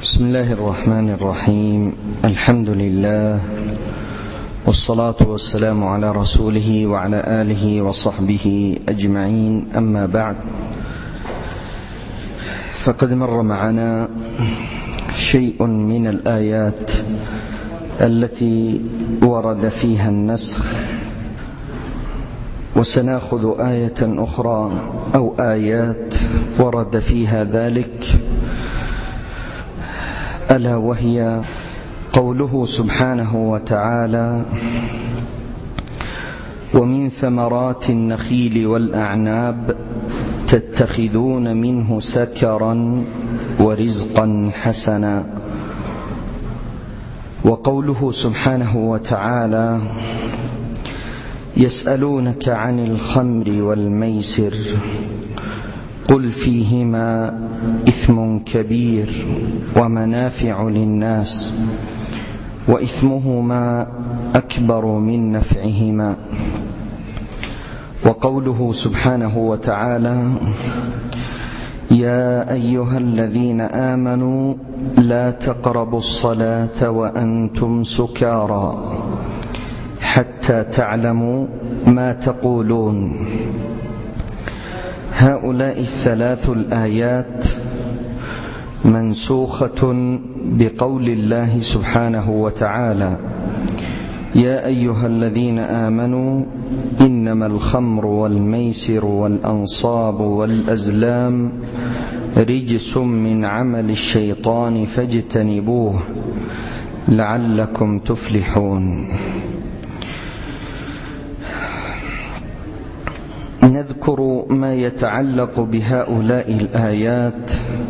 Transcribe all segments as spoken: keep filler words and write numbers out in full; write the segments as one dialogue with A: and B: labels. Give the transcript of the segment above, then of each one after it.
A: بسم الله الرحمن الرحيم. الحمد لله والصلاة والسلام على رسوله وعلى آله وصحبه أجمعين، أما بعد، فقد مر معنا شيء من الآيات التي ورد فيها النسخ، وسنأخذ آية أخرى أو آيات ورد فيها ذلك، ألا وهي قوله سبحانه وتعالى: ومن ثمرات النخيل والأعناب تتخذون منه سكرا ورزقا حسنا. وقوله سبحانه وتعالى: يسألونك عن الخمر والميسر قل فيهما إثم كبير ومنافع للناس وإثمهما أكبر من نفعهما. وقوله سبحانه وتعالى: يا أيها الذين آمنوا لا تقربوا الصلاة وأنتم سكارى حتى تعلموا ما تقولون. هؤلاء الثلاث الآيات منسوخة بقول الله سبحانه وتعالى: يا أيها الذين آمنوا إنما الخمر والميسر والأنصاب والأزلام رجس من عمل الشيطان فاجتنبوه لعلكم تفلحون. نذكر ما يتعلق بهؤلاء الآيات،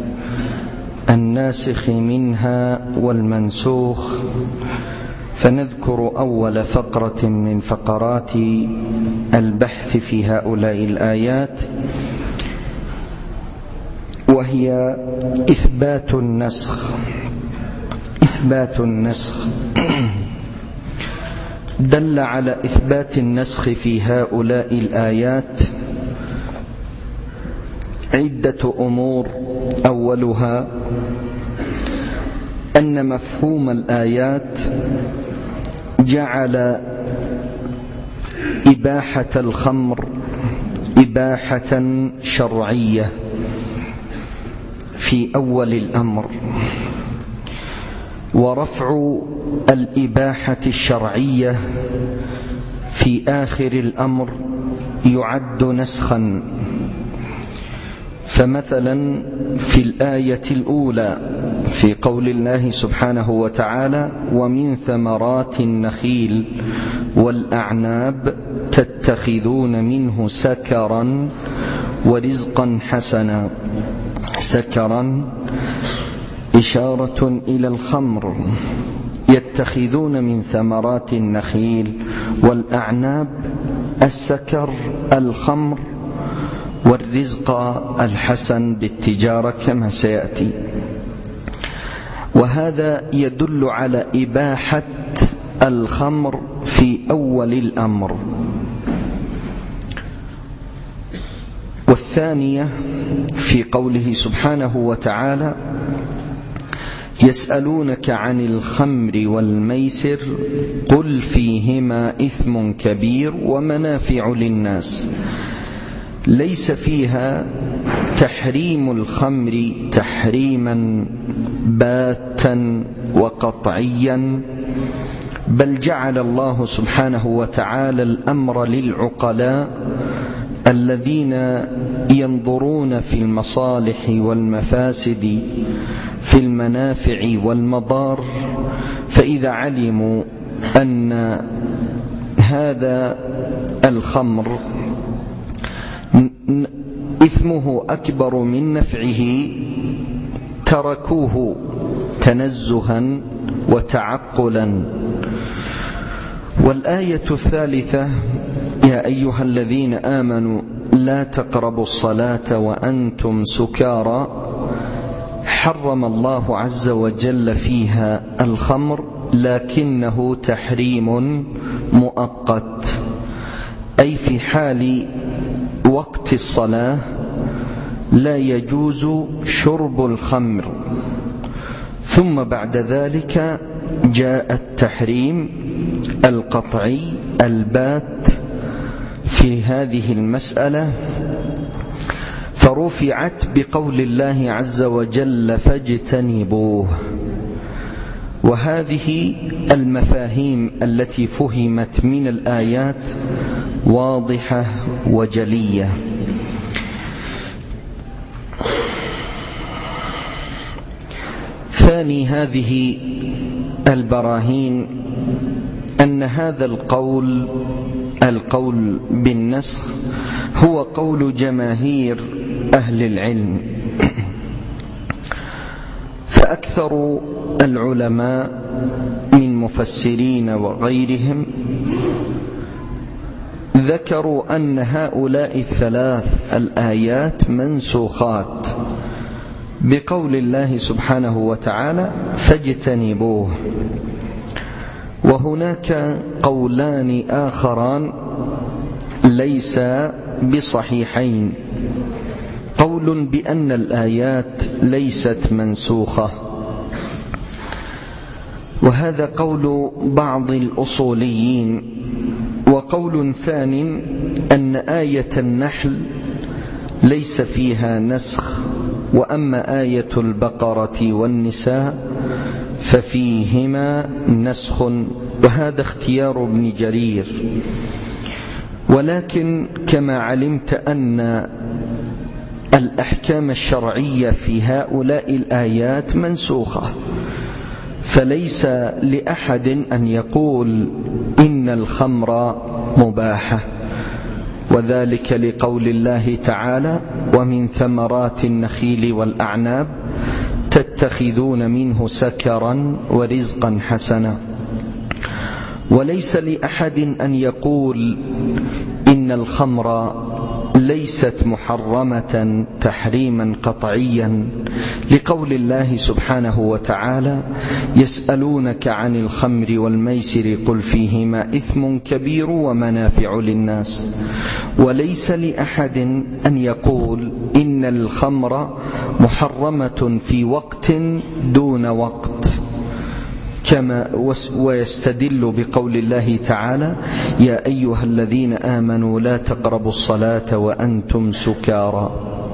A: الناسخ منها والمنسوخ، فنذكر أول فقرة من فقرات البحث في هؤلاء الآيات، وهي إثبات النسخ. إثبات النسخ دل على إثبات النسخ في هؤلاء الآيات عدة أمور. أولها أن مفهوم الآيات جعل إباحة الخمر إباحة شرعية في أول الأمر، ورفع الإباحة الشرعية في آخر الأمر يعد نسخا. فمثلا في الآية الأولى في قول الله سبحانه وتعالى: ومن ثمرات النخيل والأعناب تتخذون منه سكرا ورزقا حسنا. سكرا إشارة إلى الخمر، يتخذون من ثمرات النخيل والأعناب السكر الخمر، والرزق الحسن بالتجارة كما سيأتي. وهذا يدل على إباحة الخمر في أول الأمر. والثانية في قوله سبحانه وتعالى: يسألونك عن الخمر والميسر قل فيهما إثم كبير ومنافع للناس. ليس فيها تحريم الخمر تحريما باتا وقطعيا، بل جعل الله سبحانه وتعالى الأمر للعقلاء الذين ينظرون في المصالح والمفاسد، في المنافع والمضار، فإذا علموا أن هذا الخمر إثمه أكبر من نفعه تركوه تنزها وتعقلا. والآية الثالثة: يا أيها الذين آمنوا لا تقربوا الصلاة وأنتم سكارى، حرم الله عز وجل فيها الخمر، لكنه تحريم مؤقت، أي في حال وقت الصلاة لا يجوز شرب الخمر، ثم بعد ذلك جاء التحريم القطعي البات في هذه المسألة، فرفعت بقول الله عز وجل فاجتنبوه. وهذه المفاهيم التي فهمت من الآيات واضحة وجلية. ثاني هذه البراهين أن هذا القول القول بالنسخ هو قول جماهير أهل العلم، فأكثر العلماء من مفسرين وغيرهم ذكروا أن هؤلاء الثلاث الآيات منسوخات بقول الله سبحانه وتعالى فاجتنبوه. وهناك قولان آخران ليس بصحيحين، قول بأن الآيات ليست منسوخة، وهذا قول بعض الأصوليين، وقول ثاني أن آية النحل ليس فيها نسخ، وأما آية البقرة والنساء ففيهما نسخ، وهذا اختيار ابن جرير. ولكن كما علمت أن الأحكام الشرعية في هؤلاء الآيات منسوخة، فليس لأحد أن يقول إن الخمر مباحة، وذلك لقول الله تعالى ومن ثمرات النخيل والأعناب تتخذون منه سكرا ورزقا حسنا. وليس لأحد أن يقول إن الخمر ليست محرمة تحريما قطعيا، لقول الله سبحانه وتعالى يسألونك عن الخمر والميسر قل فيهما إثم كبير ومنافع للناس. وليس لأحد أن يقول إن الخمر محرمة في وقت دون وقت، كما ويستدل بقول الله تعالى يا أيها الذين آمنوا لا تقربوا الصلاة وأنتم سكارى.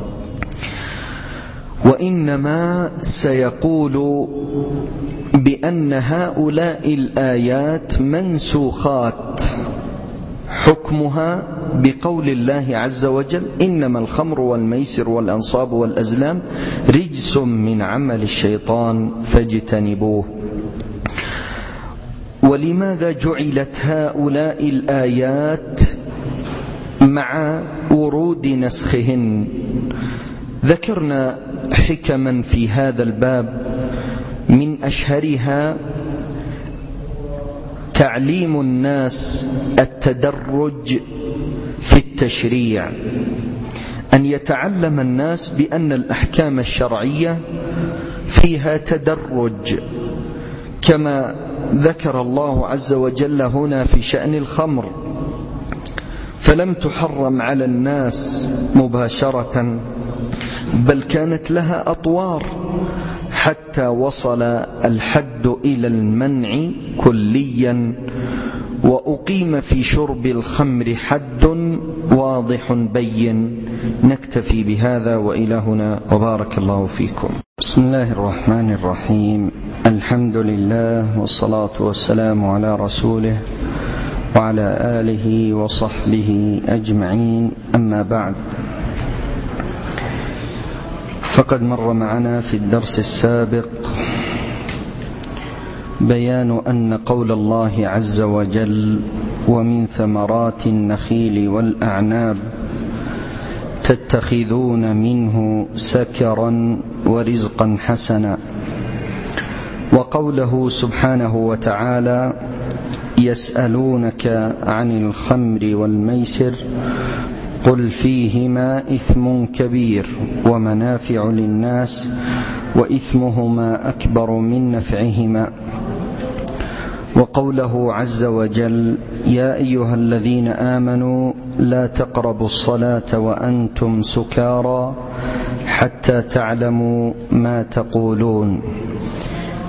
A: وإنما سيقول بأن هؤلاء الآيات منسوخات حكمها بقول الله عز وجل إنما الخمر والميسر والأنصاب والأزلام رجس من عمل الشيطان فاجتنبوه. ولماذا جعلت هؤلاء الآيات مع ورود نسخهن؟ ذكرنا حكما في هذا الباب، من أشهرها تعليم الناس التدرج في التشريع، أن يتعلم الناس بأن الأحكام الشرعية فيها تدرج، كما ذكر الله عز وجل هنا في شأن الخمر، فلم تحرم على الناس مباشرة، بل كانت لها أطوار حتى وصل الحد إلى المنع كليا، وأقيم في شرب الخمر حد واضح بين. نكتفي بهذا وإلى هنا، وبارك الله فيكم. بسم الله الرحمن الرحيم. الحمد لله والصلاة والسلام على رسوله وعلى آله وصحبه أجمعين، أما بعد، فقد مر معنا في الدرس السابق بيان أن قول الله عز وجل ومن ثمرات النخيل والأعناب تتخذون منه سكرا ورزقا حسنا، وقوله سبحانه وتعالى يسألونك عن الخمر والميسر قل فيهما إثم كبير ومنافع للناس وإثمهما أكبر من نفعهما. وقوله عز وجل يا أيها الذين آمنوا لا تقربوا الصلاة وأنتم سكارى حتى تعلموا ما تقولون.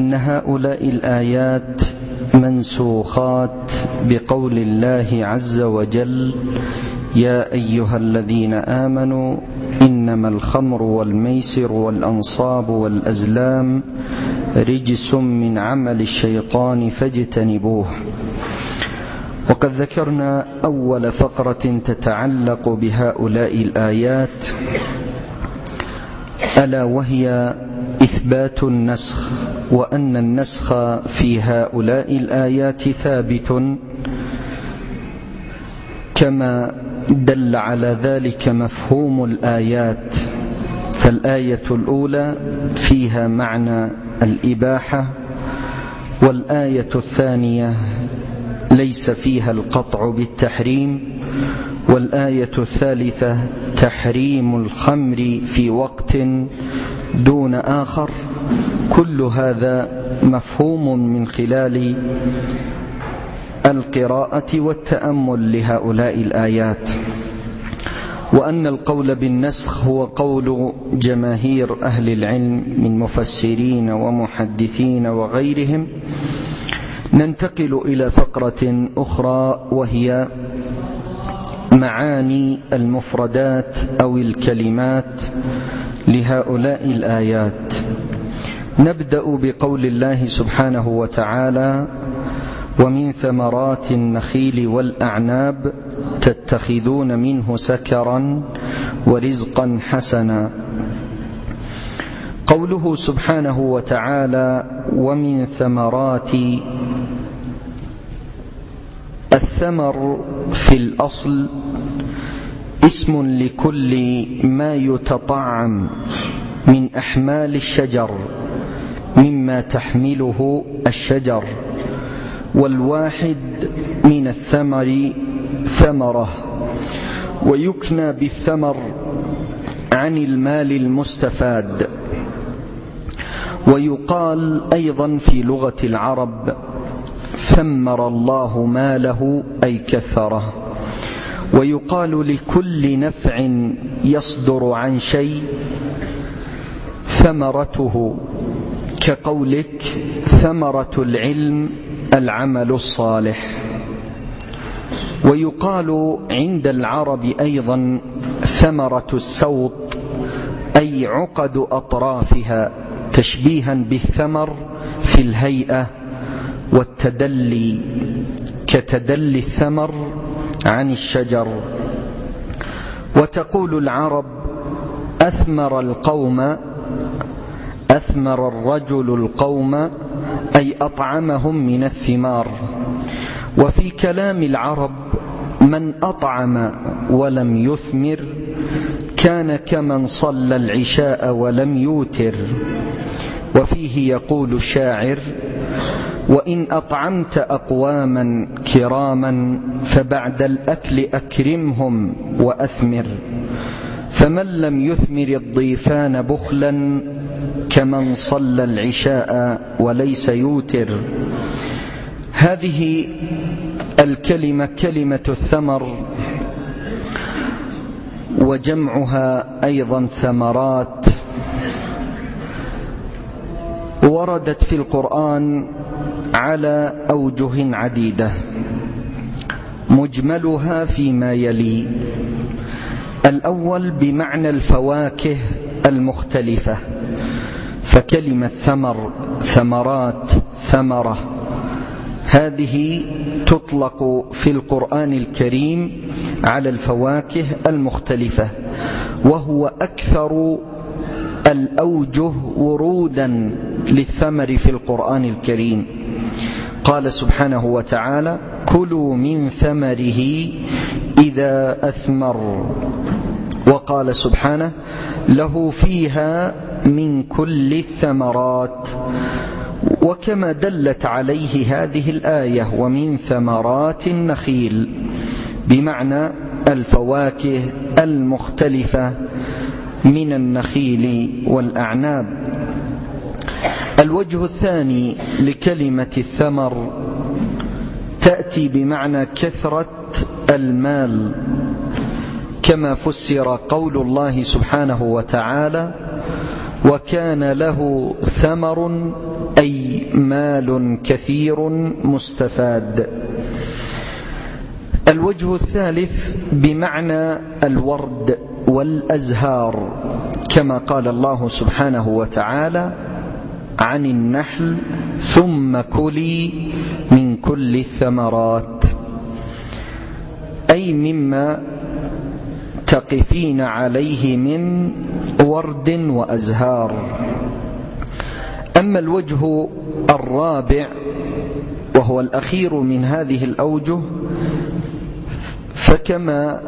A: إن هؤلاء الآيات منسوخات بقول الله عز وجل: يا أيها الذين آمنوا إنما الخمر والميسر والأنصاب والأزلام رجس من عمل الشيطان فاجتنبوه. وقد ذكرنا أول فقرة تتعلق بهؤلاء الآيات، ألا وهي إثبات النسخ، وأن النسخ في هؤلاء الآيات ثابت كما دل على ذلك مفهوم الآيات. فالآية الأولى فيها معنى الإباحة، والآية الثانية ليس فيها القطع بالتحريم، والآية الثالثة تحريم الخمر في وقت دون آخر. كل هذا مفهوم من خلال القراءة والتأمل لهؤلاء الآيات. وأن القول بالنسخ هو قول جماهير أهل العلم من مفسرين ومحدثين وغيرهم. ننتقل إلى فقرة أخرى، وهي معاني المفردات أو الكلمات لهؤلاء الآيات. نبدأ بقول الله سبحانه وتعالى: ومن ثمرات النخيل والأعناب تتخذون منه سكرا ورزقا حسنا. قوله سبحانه وتعالى ومن ثمرات، الثمر في الأصل اسم لكل ما يتطعم من أحمال الشجر مما تحمله الشجر، والواحد من الثمر ثمرة، ويكنى بالثمر عن المال المستفاد. ويقال أيضا في لغة العرب: ثمر الله ماله، أي كثره. ويقال لكل نفع يصدر عن شيء ثمرته، كقولك ثمرة العلم العمل الصالح. ويقال عند العرب أيضا ثمرة السوط، أي عقد أطرافها، تشبيها بالثمر في الهيئة والتدلي، كتدلي الثمر عن الشجر. وتقول العرب: أثمر القوم، أثمر الرجل القوم، أي أطعمهم من الثمار. وفي كلام العرب: من أطعم ولم يثمر كان كمن صلى العشاء ولم يوتر. وفيه يقول الشاعر: وإن أطعمت أقواما كراما فبعد الأكل أكرمهم وأثمر، فمن لم يثمر الضيفان بخلا كمن صلى العشاء وليس يوتر. هذه الكلمة كلمة الثمر، وجمعها أيضا ثمرات، وردت في القرآن على أوجه عديدة، مجملها فيما يلي: الأول بمعنى الفواكه المختلفة، فكلمة ثمر، ثمرات، ثمرة، هذه تطلق في القرآن الكريم على الفواكه المختلفة، وهو أكثر الأوجه ورودا للثمر في القرآن الكريم. قال سبحانه وتعالى: كلوا من ثمره إذا أثمر. وقال سبحانه: له فيها من كل الثمرات. وكما دلت عليه هذه الآية: ومن ثمرات النخيل، بمعنى الفواكه المختلفة من النخيل والأعناب. الوجه الثاني لكلمة الثمر تأتي بمعنى كثرة المال، كما فسر قول الله سبحانه وتعالى: وكان له ثمر أي مال كثير مستفاد. الوجه الثالث بمعنى الورد والأزهار، كما قال الله سبحانه وتعالى عن النحل ثم كلي من كل الثمرات، أي مما تقفين عليه من ورد وأزهار. أما الوجه الرابع وهو الأخير من هذه الأوجه، فكما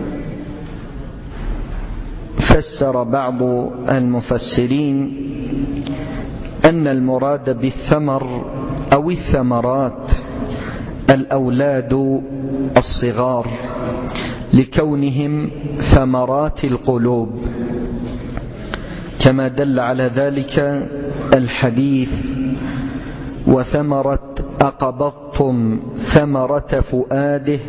A: فسر بعض المفسرين أن المراد بالثمر أو الثمرات الأولاد الصغار، لكونهم ثمرات القلوب، كما دل على ذلك الحديث: وثمرة أقبضتم ثمرة فؤاده.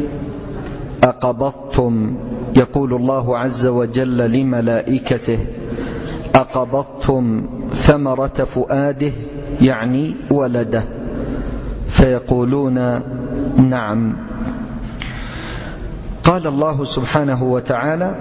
A: أقبضتم، يقول الله عز وجل لملائكته: أقبضتم ثمرة فؤاده، يعني ولده، فيقولون نعم. قال الله سبحانه وتعالى: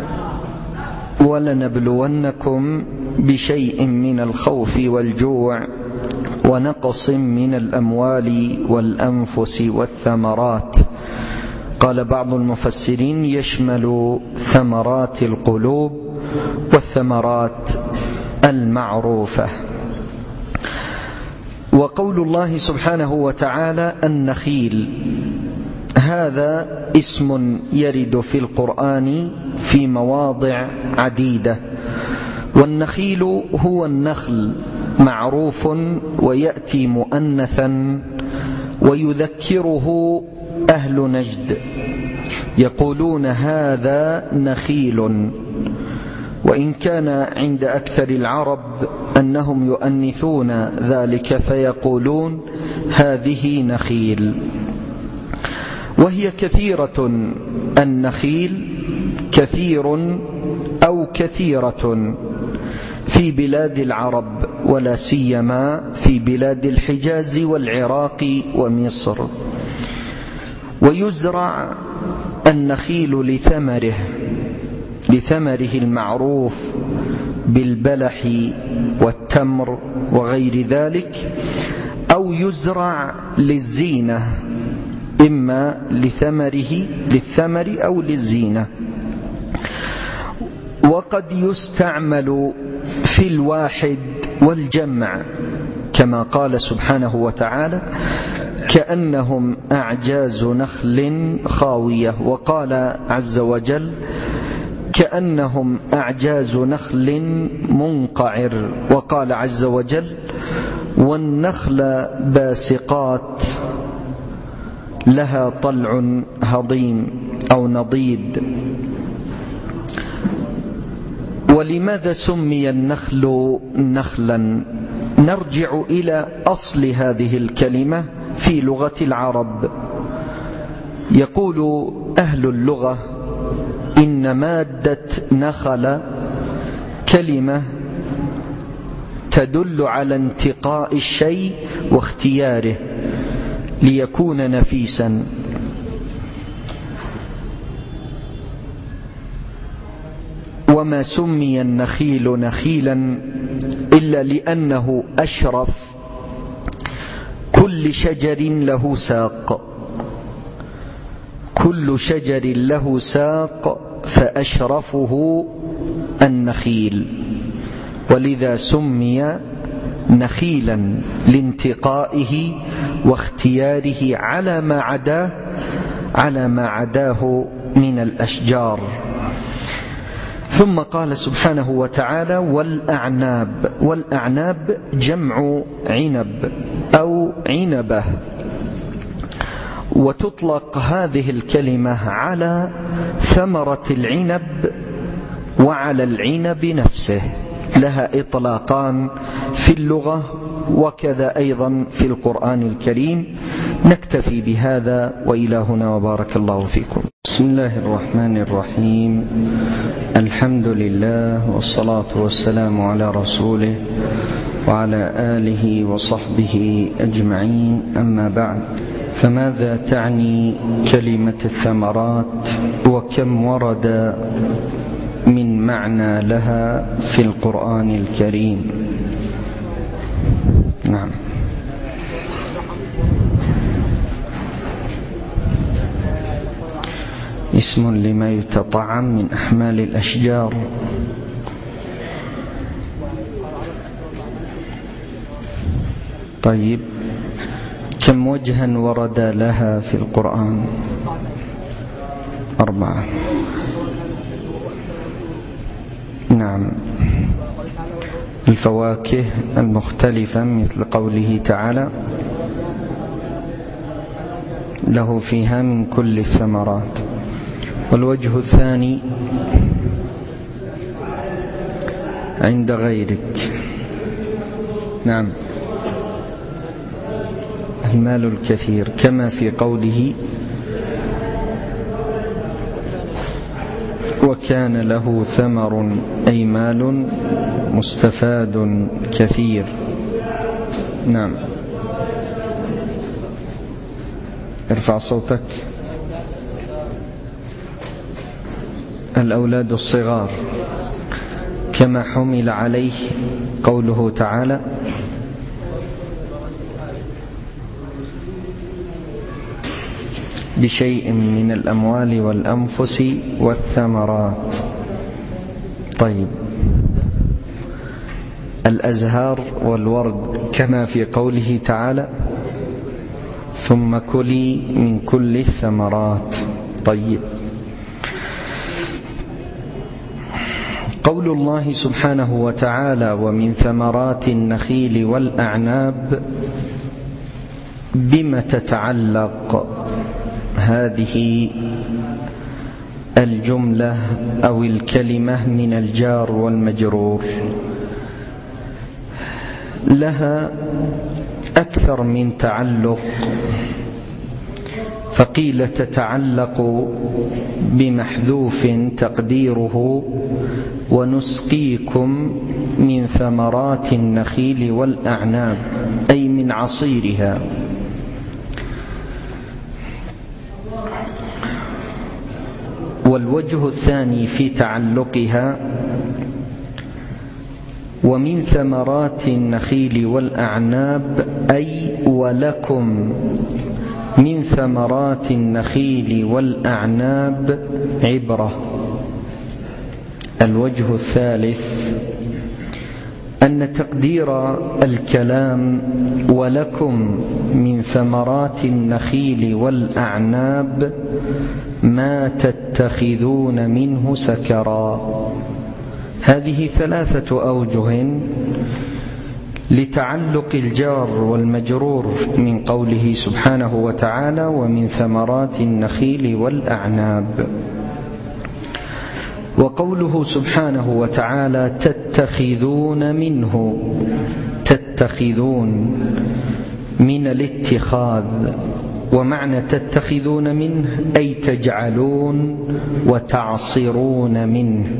A: ولنبلونكم بشيء من الخوف والجوع ونقص من الأموال والأنفس والثمرات. قال بعض المفسرين: يشمل ثمرات القلوب والثمرات المعروفة. وقول الله سبحانه وتعالى النخيل، هذا اسم يرد في القرآن في مواضع عديدة، والنخيل هو النخل معروف ويأتي مؤنثا، ويذكره أهل نجد يقولون هذا نخيل، وإن كان عند أكثر العرب أنهم يؤنثون ذلك فيقولون هذه نخيل. وهي كثيرة، النخيل كثير أو كثيرة في بلاد العرب، ولا سيما في بلاد الحجاز والعراق ومصر. ويزرع النخيل لثمره لثمره المعروف بالبلح والتمر وغير ذلك، أو يزرع للزينة، إما لثمره للثمر أو للزينة. وقد يستعمل في الواحد والجمع، كما قال سبحانه وتعالى: كأنهم أعجاز نخل خاوية. وقال عز وجل: كأنهم أعجاز نخل منقعر. وقال عز وجل: والنخل باسقات لها طلع هضيم أو نضيد. ولماذا سمي النخل نخلا؟ نرجع إلى أصل هذه الكلمة في لغة العرب. يقول أهل اللغة: إن مادة نخل كلمة تدل على انتقاء الشيء واختياره ليكون نفيسا. وما سمي النخيل نخيلا إلا لأنه أشرف كل شجر له ساق، كل شجر له ساق فأشرفه النخيل، ولذا سمي نخيلا لانتقائه واختياره على ما عداه على ما عداه من الأشجار. ثم قال سبحانه وتعالى: والأعناب. والأعناب جمع عنب أو عنبة، وتطلق هذه الكلمة على ثمرة العنب وعلى العنب نفسه، لها إطلاقان في اللغة وكذا أيضا في القرآن الكريم. نكتفي بهذا، وإلى هنا، وبارك الله فيكم. بسم الله الرحمن الرحيم. الحمد لله والصلاة والسلام على رسوله وعلى آله وصحبه أجمعين، أما بعد، فماذا تعني كلمة الثمرات، وكم ورد من معنى لها في القرآن الكريم؟ نعم. اسم لما يتطعم من أحمال الأشجار. طيب، كم وجها ورد لها في القرآن؟ أربعة. نعم. الفواكه المختلفة مثل قوله تعالى: له فيها من كل الثمرات. والوجه الثاني عند غيرك. نعم، المال الكثير، كما في قوله: وكان له ثمر، أي مال مستفاد كثير. نعم. ارفع صوتك. الأولاد الصغار، كما حمل عليه قوله تعالى: بشيء من الأموال والأنفس والثمرات. طيب، الأزهار والورد، كما في قوله تعالى: ثم كلي من كل الثمرات. طيب، قول الله سبحانه وتعالى: ومن ثمرات النخيل والأعناب، بما تتعلق هذه الجملة أو الكلمة من الجار والمجرور؟ لها أكثر من تعلق، فقيل تتعلق بمحذوف تقديره: ونسقيكم من ثمرات النخيل والأعناب، أي من عصيرها. والوجه الثاني في تعلقها: ومن ثمرات النخيل والأعناب، أي ولكم من ثمرات النخيل والأعناب عبرة. الوجه الثالث أن تقدير الكلام ولكم من ثمرات النخيل والأعناب ما تتخذون منه سكرا. هذه ثلاثة أوجه لتعلق الجار والمجرور من قوله سبحانه وتعالى: ومن ثمرات النخيل والأعناب. وقوله سبحانه وتعالى: تتخذون منه، تتخذون من الاتخاذ، ومعنى تتخذون منه أي تجعلون وتعصرون منه.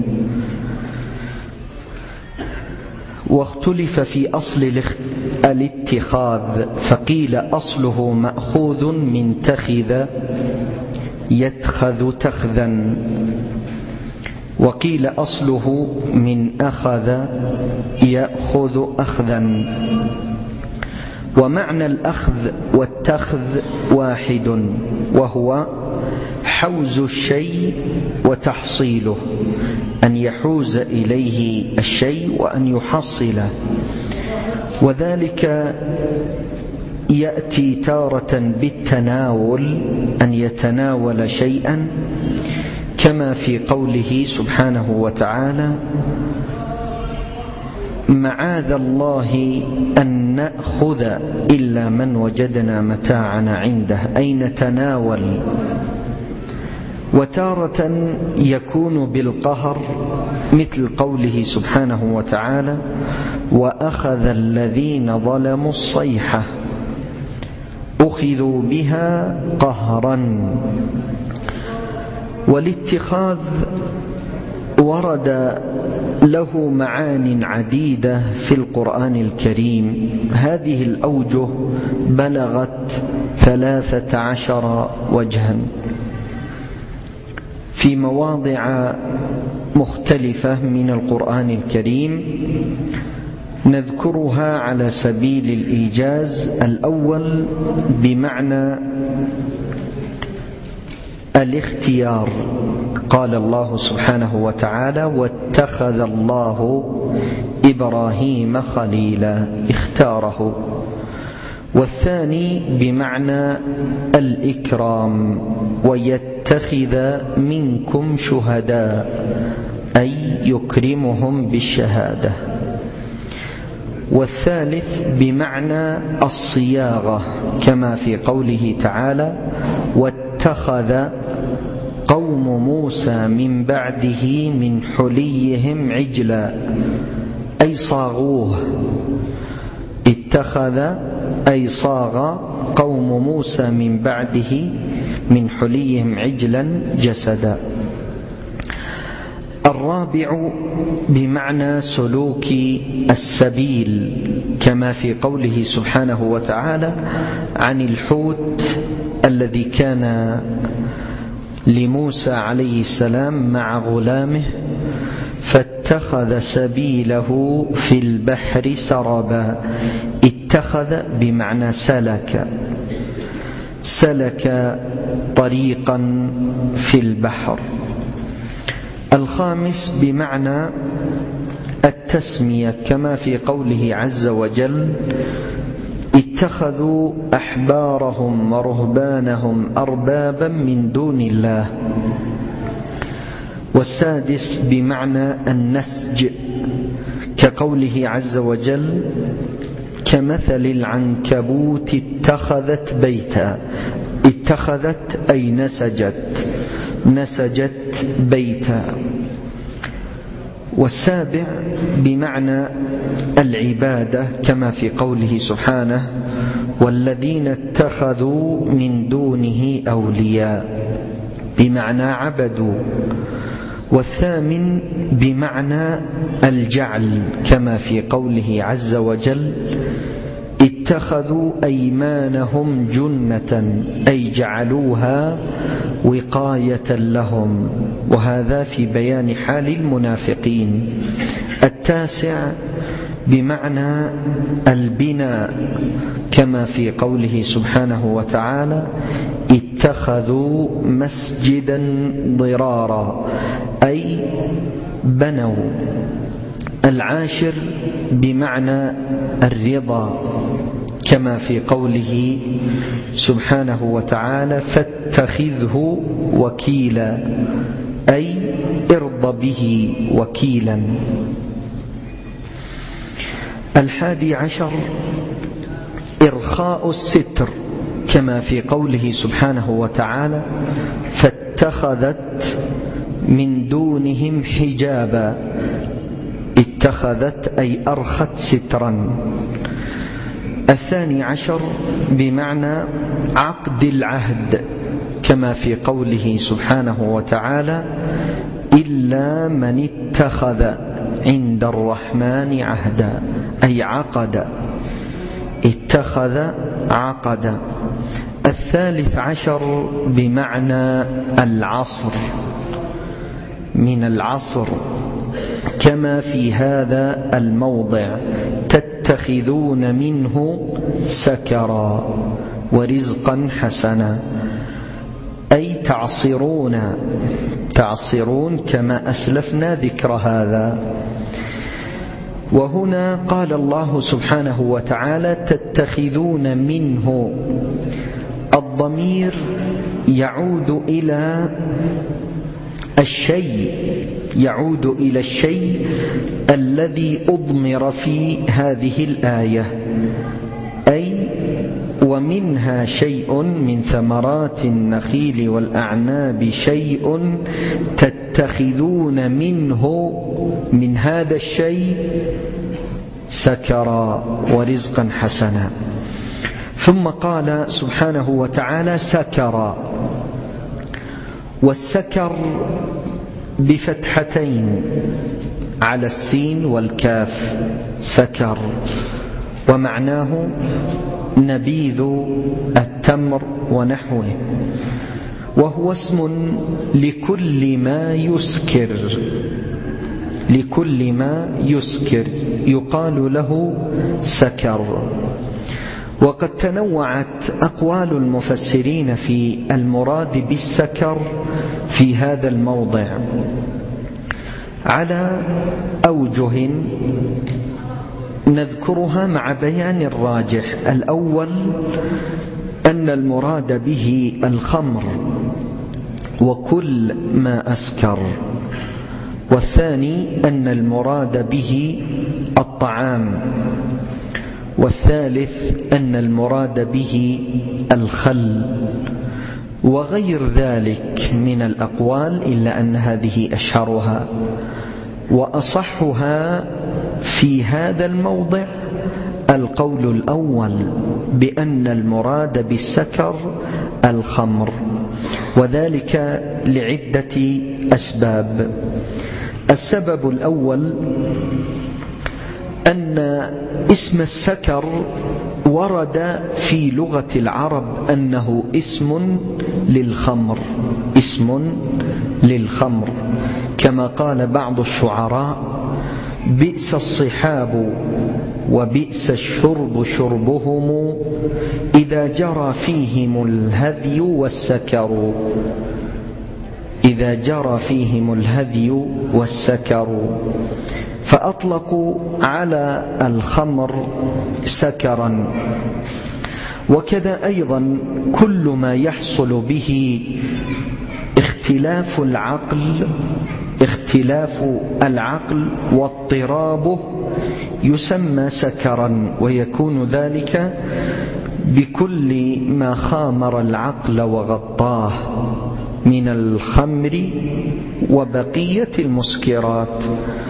A: واختلف في أصل الاتخاذ، فقيل أصله مأخوذ من تخذ يتخذ تخذا، وقيل أصله من أخذ يأخذ أخذا. ومعنى الأخذ والتخذ واحد، وهو حوز الشيء وتحصيله، أن يحوز إليه الشيء وأن يحصله. وذلك يأتي تارة بالتناول، أن يتناول شيئا، كما في قوله سبحانه وتعالى: معاذ الله أن نأخذ إلا من وجدنا متاعنا عنده، أي نتناول. وتارة يكون بالقهر، مثل قوله سبحانه وتعالى: وأخذ الذين ظلموا الصيحة، أخذوا بها قهرا. والاتخاذ ورد له معان عديدة في القرآن الكريم، هذه الأوجه بلغت ثلاثة عشر وجها في مواضع مختلفة من القرآن الكريم، نذكرها على سبيل الإيجاز. الأول بمعنى الاختيار، قال الله سبحانه وتعالى: واتخذ الله إبراهيم خليلا، اختاره. والثاني بمعنى الإكرام، ويتخذ منكم شهداء، أي يكرمهم بالشهادة. والثالث بمعنى الصياغة، كما في قوله تعالى: واتخذ قوم موسى من بعده من حليهم عجلا، أي صاغوه. اتخذ أي صاغ قوم موسى من بعده من حليهم عجلا جسدا. الرابع بمعنى سلوك السبيل، كما في قوله سبحانه وتعالى عن الحوت الذي كان لموسى عليه السلام مع غلامه، فاتخذ سبيله في البحر سربا. اتخذ بمعنى سلك، سلك طريقا في البحر. الخامس بمعنى التسمية، كما في قوله عز وجل: اتخذوا أحبارهم ورهبانهم أربابا من دون الله. والسادس بمعنى النسج، كقوله عز وجل: كمثل العنكبوت اتخذت بيتا. اتخذت أي نسجت، نسجت بيتا. والسابع بمعنى العبادة، كما في قوله سبحانه: والذين اتخذوا من دونه أولياء، بمعنى عبدوا. والثامن بمعنى الجعل، كما في قوله عز وجل: اتخذوا أيمانهم جنة، أي جعلوها وقاية لهم، وهذا في بيان حال المنافقين. التاسع بمعنى البناء، كما في قوله سبحانه وتعالى: اتخذوا مسجدا ضرارا، أي بنوا. العاشر بمعنى الرضا، كما في قوله سبحانه وتعالى: فاتخذه وكيلا، أي ارض به وكيلا. الحادي عشر إرخاء الستر، كما في قوله سبحانه وتعالى: فاتخذت من دونهم حجابا. اتخذت أي أرخت سترا. الثاني عشر بمعنى عقد العهد، كما في قوله سبحانه وتعالى: إلا من اتخذ عند الرحمن عهدا، أي عقد. اتخذ عقد. الثالث عشر بمعنى العصر، من العصر، كما في هذا الموضع: تتخذون منه سكرا ورزقا حسنا، أي تعصرون، تعصرون كما أسلفنا ذكر هذا. وهنا قال الله سبحانه وتعالى: تتخذون منه، الضمير يعود إلى الشيء، يعود إلى الشيء الذي أضمر في هذه الآية، أي ومنها شيء من ثمرات النخيل والأعناب شيء تتخذون منه، من هذا الشيء، سكرا ورزقا حسنا. ثم قال سبحانه وتعالى: سكرا. والسكر بفتحتين على السين والكاف، سكر، ومعناه نبيذ التمر ونحوه، وهو اسم لكل ما يسكر، لكل ما يسكر يقال له سكر. وقد تنوعت أقوال المفسرين في المراد بالسكر في هذا الموضع على أوجه نذكرها مع بيان الراجح. الأول أن المراد به الخمر وكل ما أسكر، والثاني أن المراد به الطعام، والثالث أن المراد به الخل، وغير ذلك من الأقوال، إلا أن هذه أشهرها وأصحها في هذا الموضع القول الأول بأن المراد بالسكر الخمر، وذلك لعدة أسباب. السبب الأول أن اسم السكر ورد في لغة العرب أنه اسم للخمر، اسم للخمر، كما قال بعض الشعراء: بئس الصحاب وبئس الشرب شربهم إذا جرى فيهم الهدي والسكر، إذا جرى فيهم الهدي والسكر، فأطلقوا على الخمر سكرا. وكذا أيضا كل ما يحصل به اختلاف العقل اختلاف العقل واضطرابه يسمى سكرا، ويكون ذلك بكل ما خامر العقل وغطاه من الخمر وبقية المسكرات.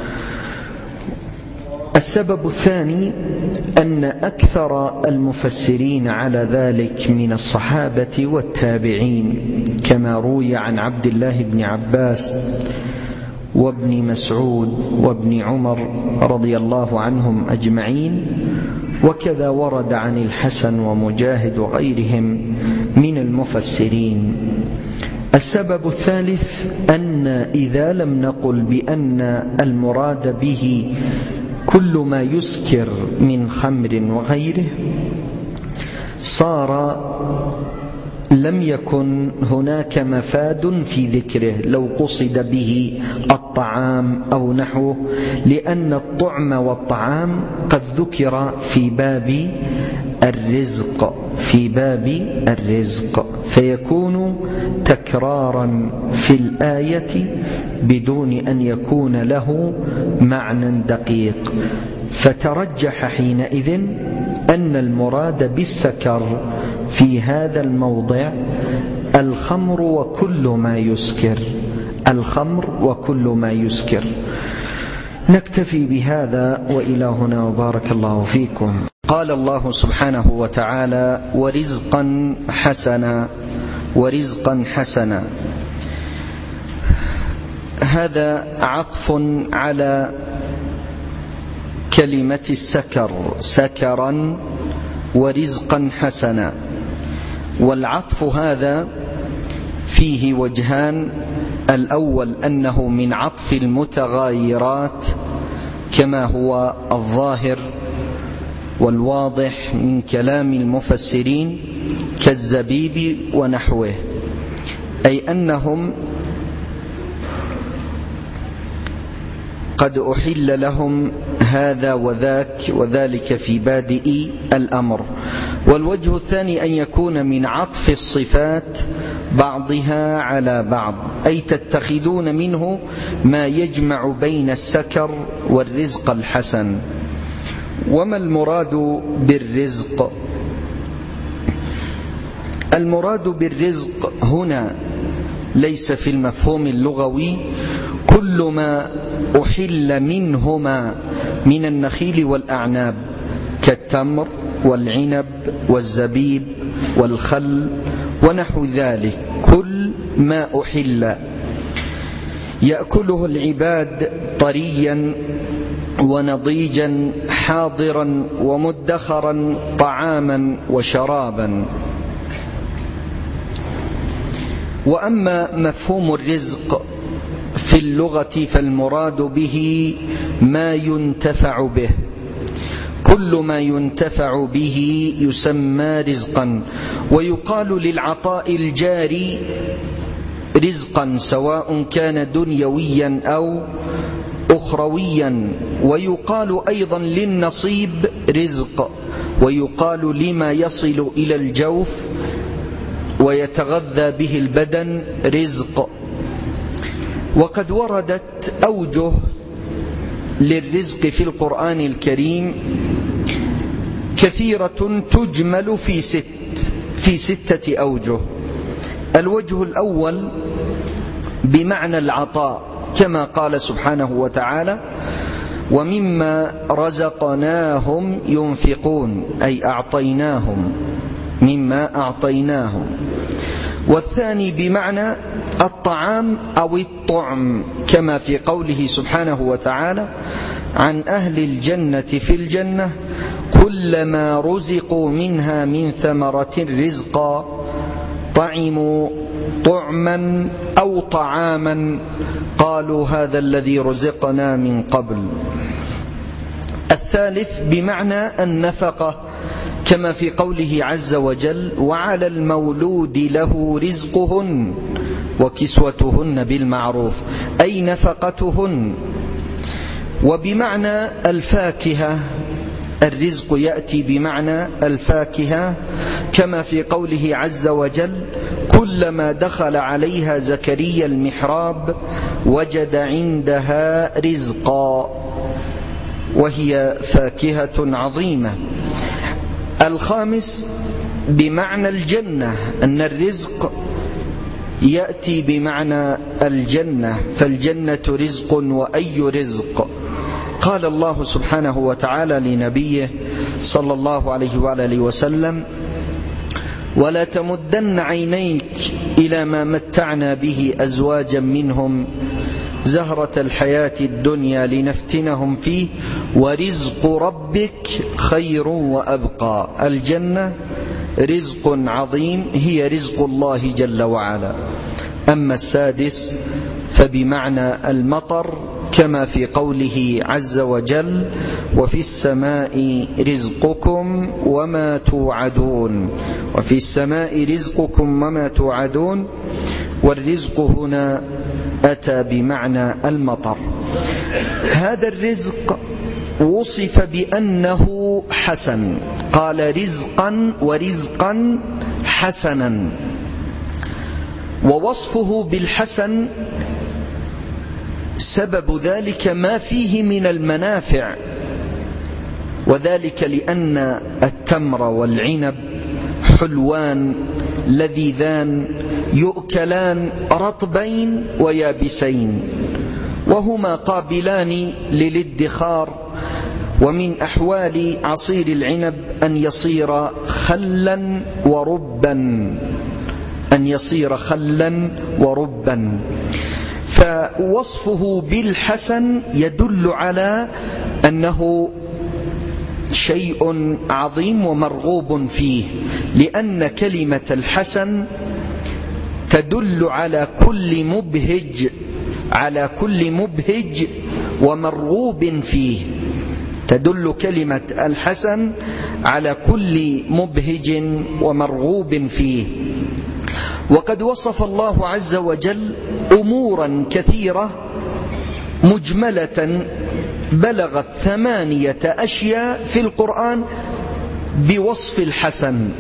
A: السبب الثاني أن أكثر المفسرين على ذلك من الصحابة والتابعين، كما روي عن عبد الله بن عباس وابن مسعود وابن عمر رضي الله عنهم أجمعين، وكذا ورد عن الحسن ومجاهد وغيرهم من المفسرين. السبب الثالث أن إذا لم نقل بأن المراد به كل ما يسكر من خمر وغيره، صار لم يكن هناك مفاد في ذكره لو قصد به الطعام أو نحوه، لأن الطعم والطعام قد ذكر في باب الرزق في باب الرزق فيكون تكرارا في الآية بدون أن يكون له معنى دقيق. فترجح حينئذ أن المراد بالسكر في هذا الموضع الخمر وكل ما يسكر، الخمر وكل ما يسكر. نكتفي بهذا وإلى هنا وبارك الله فيكم. قال الله سبحانه وتعالى: ورزقا حسنا، ورزقا حسنا. هذا عطف على كلمة السكر، سكرا ورزقا حسنا. والعطف هذا فيه وجهان: الأول أنه من عطف المتغايرات كما هو الظاهر والواضح من كلام المفسرين كالزبيب ونحوه، أي أنهم قد أحل لهم هذا وذاك وذلك في بادئ الأمر. والوجه الثاني أن يكون من عطف الصفات بعضها على بعض، أي تتخذون منه ما يجمع بين السكر والرزق الحسن. وما المراد بالرزق؟ المراد بالرزق هنا ليس في المفهوم اللغوي كل ما أحل منهما من النخيل والأعناب كالتمر والعنب والزبيب والخل ونحو ذلك، كل ما أحل يأكله العباد طريا ونضيجا حاضرا ومدخرا طعاما وشرابا. وأما مفهوم الرزق في اللغة فالمراد به ما ينتفع به، كل ما ينتفع به يسمى رزقا، ويقال للعطاء الجاري رزقا سواء كان دنيويا أو أخرويا، ويقال أيضا للنصيب رزق، ويقال لما يصل إلى الجوف ويتغذى به البدن رزق. وقد وردت أوجه للرزق في القرآن الكريم كثيرة تجمل في ست في ستة أوجه. الوجه الأول بمعنى العطاء، كما قال سبحانه وتعالى: ومما رزقناهم ينفقون، أي أعطيناهم مما أعطيناهم. والثاني بمعنى الطعام أو الطعم، كما في قوله سبحانه وتعالى عن أهل الجنة في الجنة: كلما رزقوا منها من ثمرة رزقا طعموا طعما أو طعاما قالوا هذا الذي رزقنا من قبل. الثالث بمعنى النفقة، كما في قوله عز وجل: وعلى المولود له رزقهن وكسوتهن بالمعروف، أي نفقتهن. وبمعنى الفاكهة، الرزق يأتي بمعنى الفاكهة، كما في قوله عز وجل: كلما دخل عليها زكريا المحراب وجد عندها رزقا، وهي فاكهة عظيمة. الخامس بمعنى الجنة، أن الرزق يأتي بمعنى الجنة، فالجنة رزق وأي رزق. قال الله سبحانه وتعالى لنبيه صلى الله عليه وآله وسلم: ولا تمدن عينيك إلى ما متعنا به أزواجا منهم زهرة الحياة الدنيا لنفتنهم فيه ورزق ربك خير وأبقى. الجنة رزق عظيم، هي رزق الله جل وعلا. أما السادس فبمعنى المطر، كما في قوله عز وجل: وفي السماء رزقكم وما توعدون، وفي السماء رزقكم وما توعدون. والرزق هنا أتى بمعنى المطر. هذا الرزق وصف بأنه حسن، قال رزقا ورزقا حسنا. ووصفه بالحسن سبب ذلك ما فيه من المنافع، وذلك لأن التمر والعنب حلوان لذيذان يؤكلان رطبين ويابسين، وهما قابلان للادخار. ومن أحوال عصير العنب أن يصير خلا وربا، أن يصير خلا وربا. فوصفه بالحسن يدل على أنه شيء عظيم ومرغوب فيه، لأن كلمة الحسن تدل على كل مبهج، على كل مبهج ومرغوب فيه. تدل كلمة الحسن على كل مبهج ومرغوب فيه. وقد وصف الله عز وجل أمورا كثيرة مجملة بلغت ثمانية أشياء في القرآن بوصف الحسن.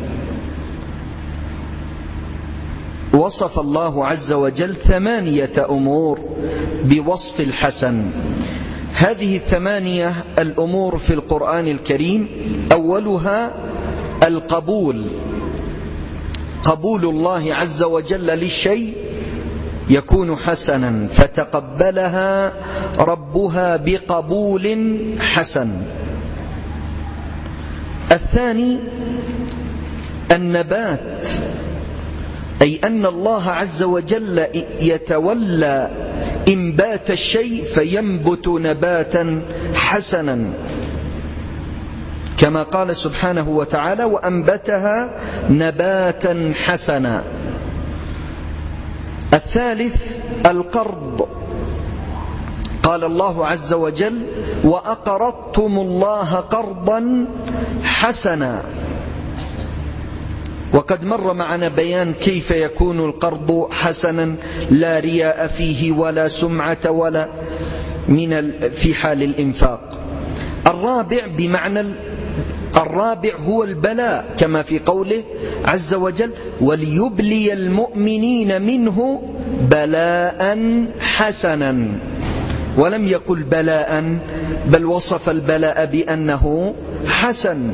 A: وصف الله عز وجل ثمانية أمور بوصف الحسن. هذه الثمانية الأمور في القرآن الكريم: أولها القبول، قبول الله عز وجل للشيء يكون حسنا، فتقبلها ربها بقبول حسن. الثاني النبات، أي أن الله عز وجل يتولى إنبات الشيء فينبت نباتا حسنا، كما قال سبحانه وتعالى: وأنبتها نباتا حسنا. الثالث القرض. قال الله عز وجل: وأقرضتم الله قرضا حسنا. وقد مر معنا بيان كيف يكون القرض حسنا، لا رياء فيه ولا سمعة ولا من في حال الإنفاق. الرابع بمعنى الرابع هو البلاء، كما في قوله عز وجل: وليبلي المؤمنين منه بلاء حسنا، ولم يقل بلاء، بل وصف البلاء بأنه حسن.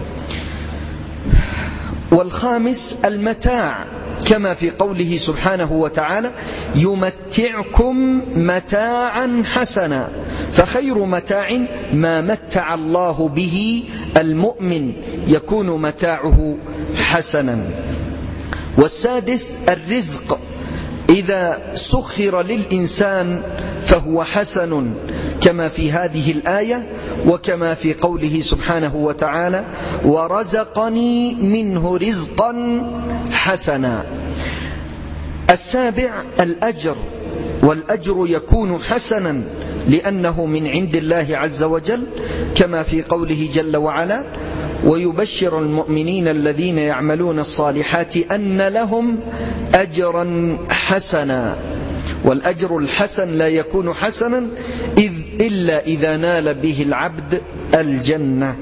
A: والخامس المتاع، كما في قوله سبحانه وتعالى: يمتعكم متاعا حسنا. فخير متاع ما متع الله به المؤمن، يكون متاعه حسنا. والسادس الرزق، إذا سخر للإنسان فهو حسن، كما في هذه الآية وكما في قوله سبحانه وتعالى: ورزقني منه رزقا حسنا. السابع الأجر، والأجر يكون حسنا لأنه من عند الله عز وجل، كما في قوله جل وعلا: ويبشر المؤمنين الذين يعملون الصالحات أن لهم أجرا حسنا. والأجر الحسن لا يكون حسنا إذ إلا إذا نال به العبد الجنة.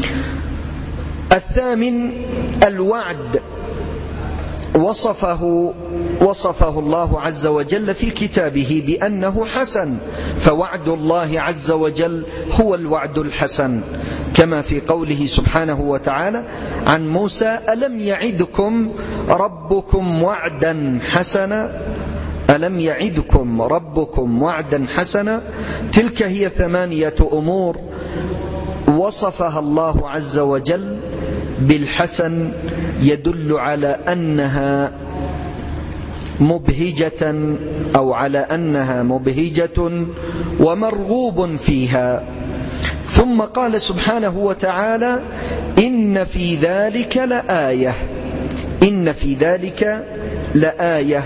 A: الثامن الوعد، وصفه وصفه الله عز وجل في كتابه بأنه حسن، فوعد الله عز وجل هو الوعد الحسن، كما في قوله سبحانه وتعالى عن موسى: ألم يعدكم ربكم وعدا حسنا ألم يعدكم ربكم وعدا حسنا. تلك هي ثمانية أمور وصفها الله عز وجل بالحسن، يدل على أنها مبهجة أو على أنها مبهجة ومرغوب فيها. ثم قال سبحانه وتعالى: إن في ذلك لآية إن في ذلك لآية.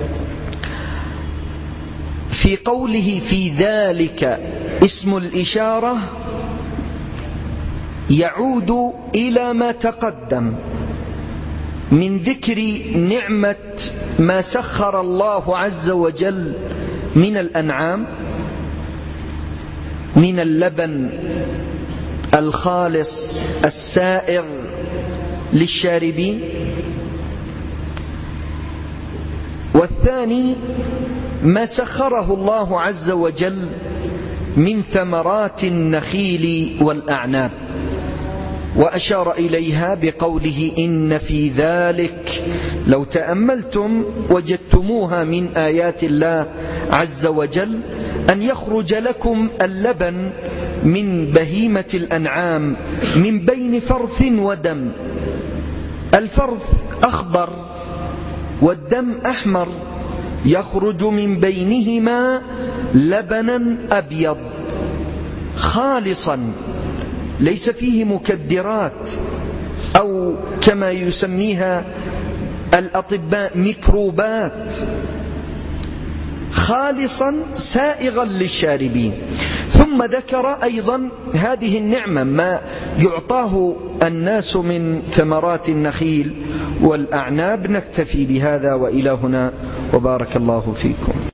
A: في قوله في ذلك اسم الإشارة يعود إلى ما تقدم من ذكر نعمة ما سخر الله عز وجل من الأنعام، من اللبن الخالص السائغ للشاربين. والثاني ما سخره الله عز وجل من ثمرات النخيل والأعناب، وأشار إليها بقوله: إن في ذلك. لو تأملتم وجدتموها من آيات الله عز وجل أن يخرج لكم اللبن من بهيمة الأنعام من بين فرث ودم. الفرث أخضر والدم أحمر، يخرج من بينهما لبنا أبيض خالصا ليس فيه مكدرات أو كما يسميها الأطباء ميكروبات، خالصا سائغا للشاربين. ثم ذكر أيضا هذه النعمة ما يعطاه الناس من ثمرات النخيل والأعناب. نكتفي بهذا وإلى هنا، وبارك الله فيكم.